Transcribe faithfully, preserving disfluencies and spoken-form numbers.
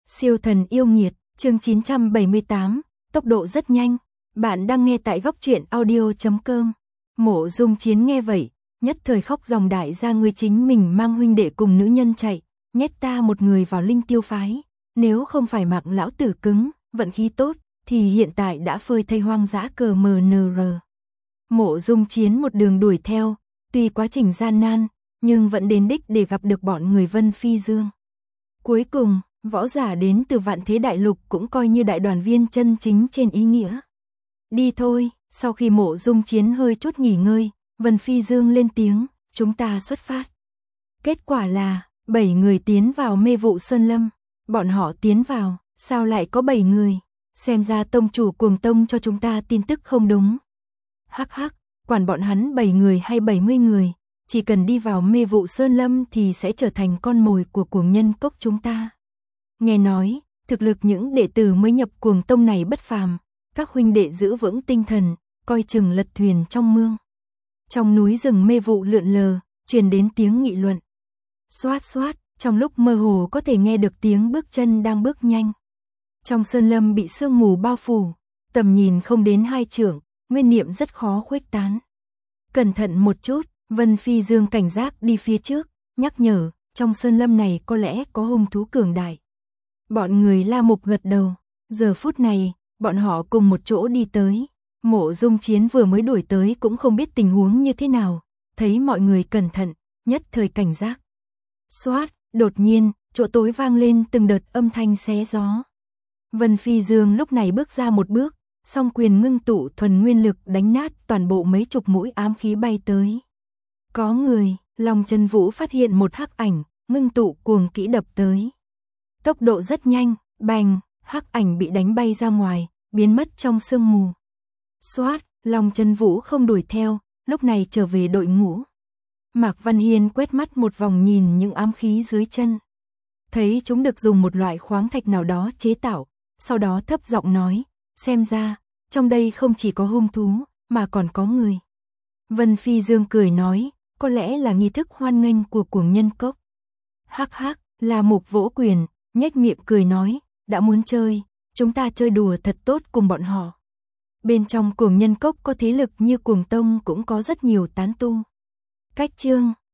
Siêu thần yêu nghiệt, chương chín trăm bảy mươi tám, tốc độ rất nhanh. Bạn đang nghe tại góc truyện audio chấm com. Mộ Dung Chiến nghe vậy, nhất thời khóc ròng, đại gia ngươi chính mình mang huynh đệ cùng nữ nhân chạy, nhét ta một người vào linh tiêu phái, nếu không phải mặc lão tử cứng, vận khí tốt, thì hiện tại đã phơi thây hoang dã cờ mờ nờ rờ. Mộ Dung Chiến một đường đuổi theo, tuy quá trình gian nan, nhưng vẫn đến đích để gặp được bọn người Vân Phi Dương. Cuối cùng, võ giả đến từ vạn thế đại lục cũng coi như đại đoàn viên chân chính trên ý nghĩa. Đi thôi, sau khi Mộ Dung Chiến hơi chút nghỉ ngơi, Vân Phi Dương lên tiếng, chúng ta xuất phát. Kết quả là, bảy người tiến vào mê vụ sơn lâm. Bọn họ tiến vào, sao lại có bảy người? Xem ra tông chủ Cuồng Tông cho chúng ta tin tức không đúng. Hắc hắc, quản bọn hắn bảy người hay bảy mươi người, chỉ cần đi vào mê vụ sơn lâm thì sẽ trở thành con mồi của cuồng nhân cốc chúng ta. Nghe nói, thực lực những đệ tử mới nhập Cuồng Tông này bất phàm, các huynh đệ giữ vững tinh thần, coi chừng lật thuyền trong mương. Trong núi rừng mê vụ lượn lờ, truyền đến tiếng nghị luận. Xoát xoát, trong lúc mơ hồ có thể nghe được tiếng bước chân đang bước nhanh. Trong sơn lâm bị sương mù bao phủ, tầm nhìn không đến hai trượng, nguyên niệm rất khó khuếch tán. Cẩn thận một chút, Vân Phi Dương cảnh giác đi phía trước, nhắc nhở, trong sơn lâm này có lẽ có hung thú cường đại. Bọn người La Mục gật đầu, giờ phút này, bọn họ cùng một chỗ đi tới. Mộ Dung Chiến vừa mới đuổi tới cũng không biết tình huống như thế nào, thấy mọi người cẩn thận, nhất thời cảnh giác. Xoát, đột nhiên, chỗ tối vang lên từng đợt âm thanh xé gió. Vân Phi Dương lúc này bước ra một bước, song quyền ngưng tụ thuần nguyên lực đánh nát toàn bộ mấy chục mũi ám khí bay tới. Có người, Long Chân Vũ phát hiện một hắc ảnh, ngưng tụ cuồng kỹ đập tới. Tốc độ rất nhanh, bành, hắc ảnh bị đánh bay ra ngoài, biến mất trong sương mù. Xoát, Long Chân Vũ không đuổi theo, lúc này trở về đội ngũ. Mạc Văn Hiên quét mắt một vòng nhìn những ám khí dưới chân. Thấy chúng được dùng một loại khoáng thạch nào đó chế tạo, sau đó thấp giọng nói, xem ra, trong đây không chỉ có hung thú, mà còn có người. Vân Phi Dương cười nói, có lẽ là nghi thức hoan nghênh của cuồng nhân cốc. Hắc hắc, La Mục vỗ quyền, nhếch miệng cười nói, đã muốn chơi, chúng ta chơi đùa thật tốt cùng bọn họ. Bên trong cuồng nhân cốc có thế lực như Cuồng Tông cũng có rất nhiều tán tu. Cách chương